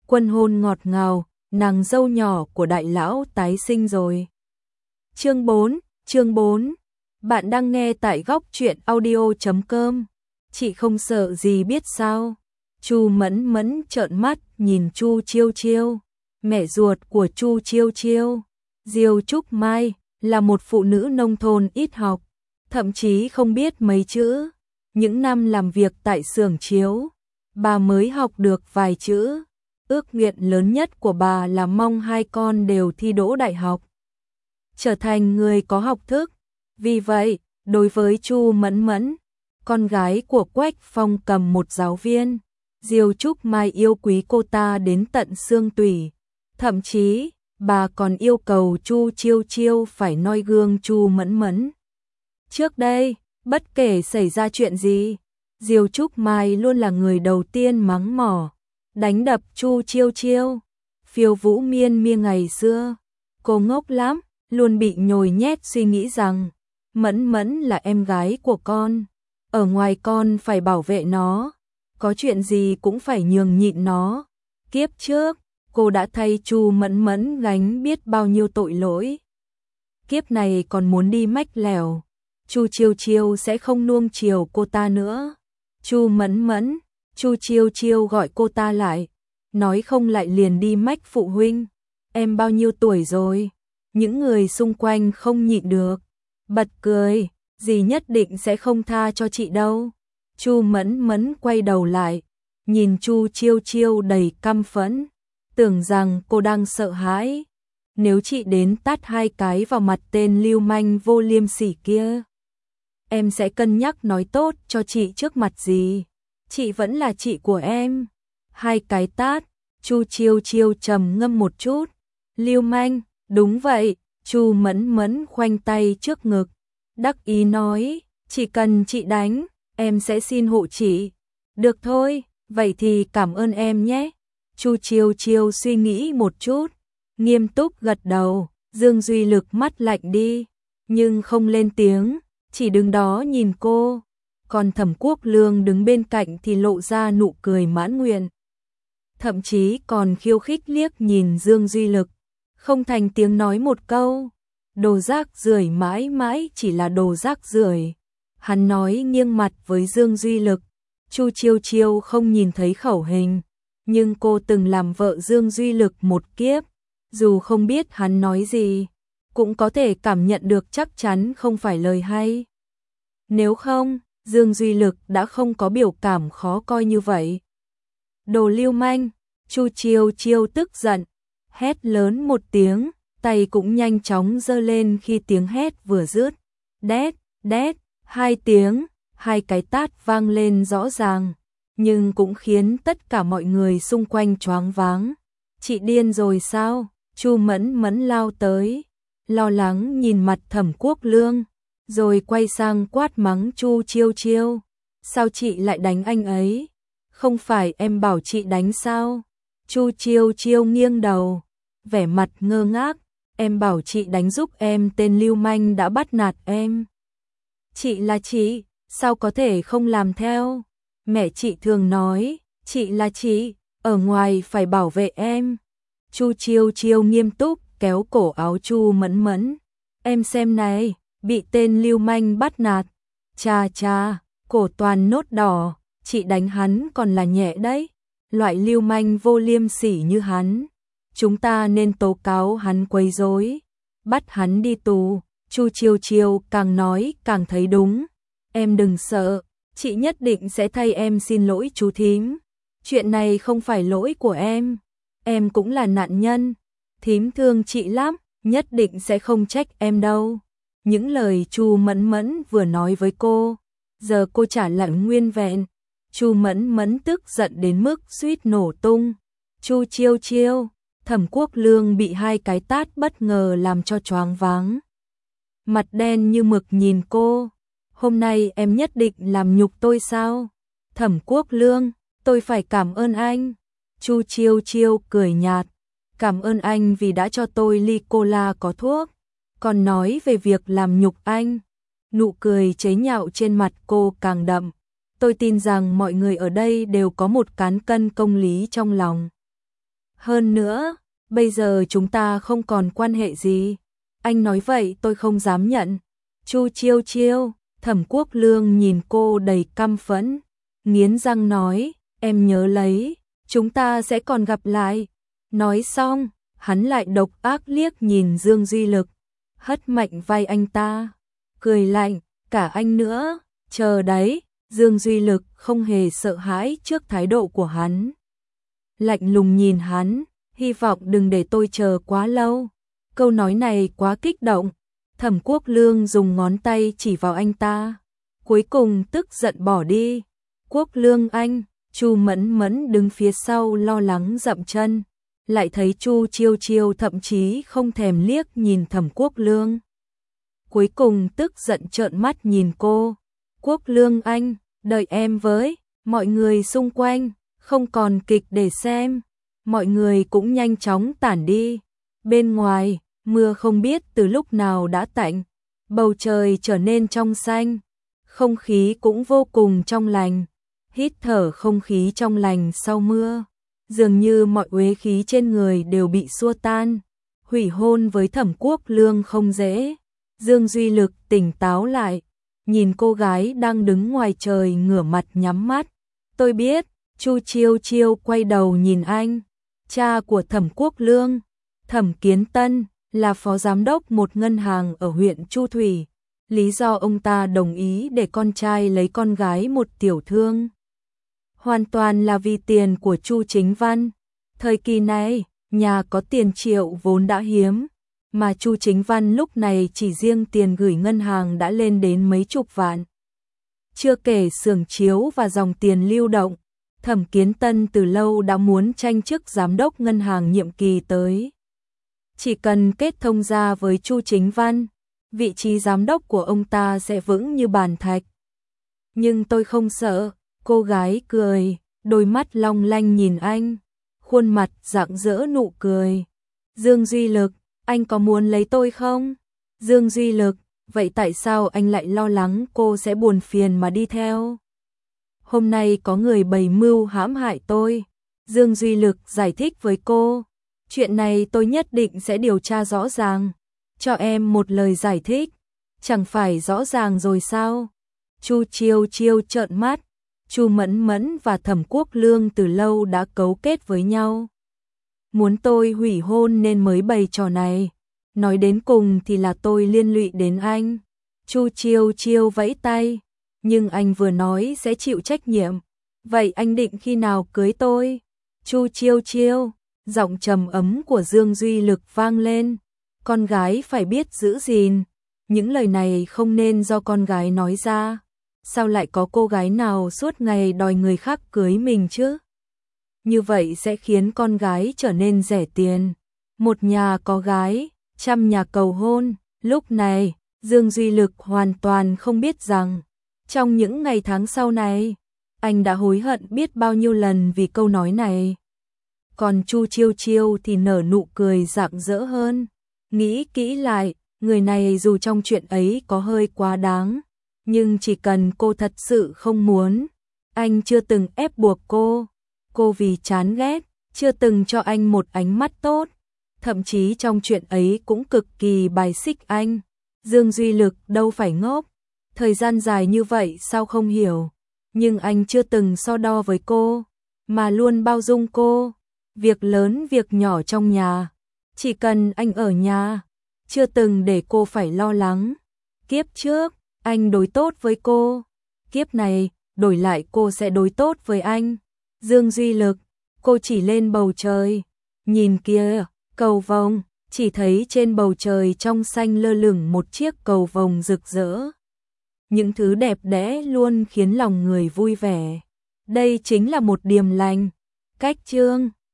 Quân hôn ngọt ngào, nàng dâu nhỏ của đại lão tái sinh rồi. Chương 4. Bạn đang nghe tại góc truyện audio.com. Chị không sợ gì biết sao? Chu Mẫn Mẫn trợn mắt nhìn Chu Chiêu Chiêu, mẹ ruột của Chu Chiêu Chiêu. Diêu Trúc Mai là một phụ nữ nông thôn ít học, thậm chí không biết mấy chữ. Những năm làm việc tại xưởng chiếu, bà mới học được vài chữ. Ước nguyện lớn nhất của bà là mong hai con đều thi đỗ đại học, trở thành người có học thức. Vì vậy, đối với Chu Mẫn Mẫn, con gái của Quách Phong cầm một giáo viên, Diêu Trúc Mai yêu quý cô ta đến tận xương tủy. Thậm chí, bà còn yêu cầu Chu Chiêu Chiêu phải noi gương Chu Mẫn Mẫn. Trước đây, bất kể xảy ra chuyện gì, Diêu Trúc Mai luôn là người đầu tiên mắng mỏ, đánh đập Chu Chiêu Chiêu. Phiêu Vũ Miên Miên ngày xưa, cô ngốc lắm, luôn bị nhồi nhét suy nghĩ rằng Mẫn Mẫn là em gái của con, ở ngoài con phải bảo vệ nó, có chuyện gì cũng phải nhường nhịn nó. Kiếp trước, cô đã thay Chu Mẫn Mẫn gánh biết bao nhiêu tội lỗi. Kiếp này còn muốn đi mách lẻo, Chu Chiêu Chiêu sẽ không nuông chiều cô ta nữa. Chu Mẫn Mẫn, Chu Chiêu Chiêu gọi cô ta lại, nói không lại liền đi mách phụ huynh. Em bao nhiêu tuổi rồi? Những người xung quanh không nhịn được, bật cười, dì nhất định sẽ không tha cho chị đâu. Chu Mẫn Mẫn quay đầu lại, nhìn Chu Chiêu Chiêu đầy căm phẫn, tưởng rằng cô đang sợ hãi. Nếu chị đến tát hai cái vào mặt tên lưu manh vô liêm sỉ kia, em sẽ cân nhắc nói tốt cho chị trước mặt dì. Chị vẫn là chị của em. Hai cái tát. Chu Chiêu Chiêu trầm ngâm một chút. Lưu manh, đúng vậy. Chu Mẫn Mẫn khoanh tay trước ngực, đắc ý nói, chỉ cần chị đánh, em sẽ xin hộ chị. Được thôi, vậy thì cảm ơn em nhé. Chu Chiêu Chiêu suy nghĩ một chút, nghiêm túc gật đầu. Dương Duy Lực mắt lạnh đi, nhưng không lên tiếng, chỉ đứng đó nhìn cô. Còn Thẩm Quốc Lương đứng bên cạnh thì lộ ra nụ cười mãn nguyện, thậm chí còn khiêu khích liếc nhìn Dương Duy Lực, không thành tiếng nói một câu. Đồ rác rưởi mãi mãi chỉ là đồ rác rưởi. Hắn nói nghiêng mặt với Dương Duy Lực. Chu Chiêu Chiêu không nhìn thấy khẩu hình, nhưng cô từng làm vợ Dương Duy Lực một kiếp, dù không biết hắn nói gì, cũng có thể cảm nhận được chắc chắn không phải lời hay. Nếu không, Dương Duy Lực đã không có biểu cảm khó coi như vậy. Đồ lưu manh. Chu Chiêu Chiêu tức giận, hét lớn một tiếng, tay cũng nhanh chóng giơ lên khi tiếng hét vừa dứt. Đét, đét, hai tiếng, hai cái tát vang lên rõ ràng, nhưng cũng khiến tất cả mọi người xung quanh choáng váng. Chị điên rồi sao? Chu Mẫn Mẫn lao tới, lo lắng nhìn mặt Thẩm Quốc Lương, rồi quay sang quát mắng Chu Chiêu Chiêu. Sao chị lại đánh anh ấy? Không phải em bảo chị đánh sao? Chu Chiêu Chiêu nghiêng đầu, vẻ mặt ngơ ngác. Em bảo chị đánh giúp em tên lưu manh đã bắt nạt em. Chị là chị, sao có thể không làm theo? Mẹ chị thường nói, chị là chị, ở ngoài phải bảo vệ em. Chu Chiêu Chiêu nghiêm túc kéo cổ áo Chu Mẫn Mẫn. Em xem này, bị tên lưu manh bắt nạt. Chà chà, cổ toàn nốt đỏ, chị đánh hắn còn là nhẹ đấy. Loại lưu manh vô liêm sỉ như hắn, chúng ta nên tố cáo hắn quấy rối, bắt hắn đi tù. Chu Chiêu Chiêu càng nói càng thấy đúng. Em đừng sợ, chị nhất định sẽ thay em xin lỗi chú thím. Chuyện này không phải lỗi của em cũng là nạn nhân. Thím thương chị lắm, nhất định sẽ không trách em đâu. Những lời Chu Mẫn Mẫn vừa nói với cô, giờ cô trả lặng nguyên vẹn. Chu Mẫn Mẫn tức giận đến mức suýt nổ tung. Chu Chiêu Chiêu, Thẩm Quốc Lương bị hai cái tát bất ngờ làm cho choáng váng, mặt đen như mực nhìn cô. Hôm nay em nhất định làm nhục tôi sao? Thẩm Quốc Lương, tôi phải cảm ơn anh. Chu Chiêu Chiêu cười nhạt, cảm ơn anh vì đã cho tôi ly cola có thuốc, còn nói về việc làm nhục anh. Nụ cười chế nhạo trên mặt cô càng đậm. Tôi tin rằng mọi người ở đây đều có một cán cân công lý trong lòng. Hơn nữa, bây giờ chúng ta không còn quan hệ gì. Anh nói vậy tôi không dám nhận. Chu Chiêu Chiêu, Thẩm Quốc Lương nhìn cô đầy căm phẫn, nghiến răng nói, em nhớ lấy, chúng ta sẽ còn gặp lại. Nói xong, hắn lại độc ác liếc nhìn Dương Duy Lực, hất mạnh vai anh ta, cười lạnh, cả anh nữa, chờ đấy. Dương Duy Lực không hề sợ hãi trước thái độ của hắn. Lạnh lùng nhìn hắn, hy vọng đừng để tôi chờ quá lâu. Câu nói này quá kích động. Thẩm Quốc Lương dùng ngón tay chỉ vào anh ta, cuối cùng tức giận bỏ đi. Quốc Lương anh, Chu Mẫn Mẫn đứng phía sau lo lắng dậm chân, lại thấy Chu Chiêu Chiêu thậm chí không thèm liếc nhìn Thẩm Quốc Lương. Cuối cùng tức giận trợn mắt nhìn cô. Quốc Lương anh, đợi em với. Mọi người xung quanh không còn kịch để xem, mọi người cũng nhanh chóng tản đi. Bên ngoài, mưa không biết từ lúc nào đã tạnh, bầu trời trở nên trong xanh, không khí cũng vô cùng trong lành. Hít thở không khí trong lành sau mưa, dường như mọi uế khí trên người đều bị xua tan. Hủy hôn với Thẩm Quốc Lương không dễ. Dương Duy Lực tỉnh táo lại, nhìn cô gái đang đứng ngoài trời ngửa mặt nhắm mắt. Tôi biết. Chu Chiêu Chiêu quay đầu nhìn anh, cha của Thẩm Quốc Lương, Thẩm Kiến Tân, là phó giám đốc một ngân hàng ở huyện Chu Thủy. Lý do ông ta đồng ý để con trai lấy con gái một tiểu thương, hoàn toàn là vì tiền của Chu Chính Văn. Thời kỳ này, nhà có tiền triệu vốn đã hiếm, mà Chu Chính Văn lúc này chỉ riêng tiền gửi ngân hàng đã lên đến mấy chục vạn. Chưa kể xưởng chiếu và dòng tiền lưu động. Thẩm Kiến Tân từ lâu đã muốn tranh chức giám đốc ngân hàng nhiệm kỳ tới. Chỉ cần kết thông ra với Chu Chính Văn, vị trí giám đốc của ông ta sẽ vững như bàn thạch. Nhưng tôi không sợ, cô gái cười, đôi mắt long lanh nhìn anh, khuôn mặt rạng rỡ nụ cười. Dương Duy Lực, anh có muốn lấy tôi không? Dương Duy Lực, vậy tại sao anh lại lo lắng cô sẽ buồn phiền mà đi theo? Hôm nay có người bày mưu hãm hại tôi. Dương Duy Lực giải thích với cô. Chuyện này tôi nhất định sẽ điều tra rõ ràng. Cho em một lời giải thích. Chẳng phải rõ ràng rồi sao? Chu Chiêu Chiêu trợn mắt. Chu Mẫn Mẫn và Thẩm Quốc Lương từ lâu đã cấu kết với nhau. Muốn tôi hủy hôn nên mới bày trò này. Nói đến cùng thì là tôi liên lụy đến anh. Chu Chiêu Chiêu vẫy tay. Nhưng anh vừa nói sẽ chịu trách nhiệm. Vậy anh định khi nào cưới tôi? Chu Chiêu Chiêu, giọng trầm ấm của Dương Duy Lực vang lên. Con gái phải biết giữ gìn. Những lời này không nên do con gái nói ra. Sao lại có cô gái nào suốt ngày đòi người khác cưới mình chứ? Như vậy sẽ khiến con gái trở nên rẻ tiền. Một nhà có gái, trăm nhà cầu hôn. Lúc này, Dương Duy Lực hoàn toàn không biết rằng trong những ngày tháng sau này, anh đã hối hận biết bao nhiêu lần vì câu nói này. Còn Chu Chiêu Chiêu thì nở nụ cười rạng rỡ hơn. Nghĩ kỹ lại, người này dù trong chuyện ấy có hơi quá đáng, nhưng chỉ cần cô thật sự không muốn, anh chưa từng ép buộc cô. Cô vì chán ghét, chưa từng cho anh một ánh mắt tốt. Thậm chí trong chuyện ấy cũng cực kỳ bài xích anh. Dương Duy Lực đâu phải ngốc. Thời gian dài như vậy sao không hiểu. Nhưng anh chưa từng so đo với cô, mà luôn bao dung cô. Việc lớn việc nhỏ trong nhà, chỉ cần anh ở nhà, chưa từng để cô phải lo lắng. Kiếp trước, anh đối tốt với cô. Kiếp này, đổi lại cô sẽ đối tốt với anh. Dương Duy Lực, cô chỉ lên bầu trời. Nhìn kia, cầu vồng, chỉ thấy trên bầu trời trong xanh lơ lửng một chiếc cầu vồng rực rỡ. Những thứ đẹp đẽ luôn khiến lòng người vui vẻ. Đây chính là một điềm lành. Cách chương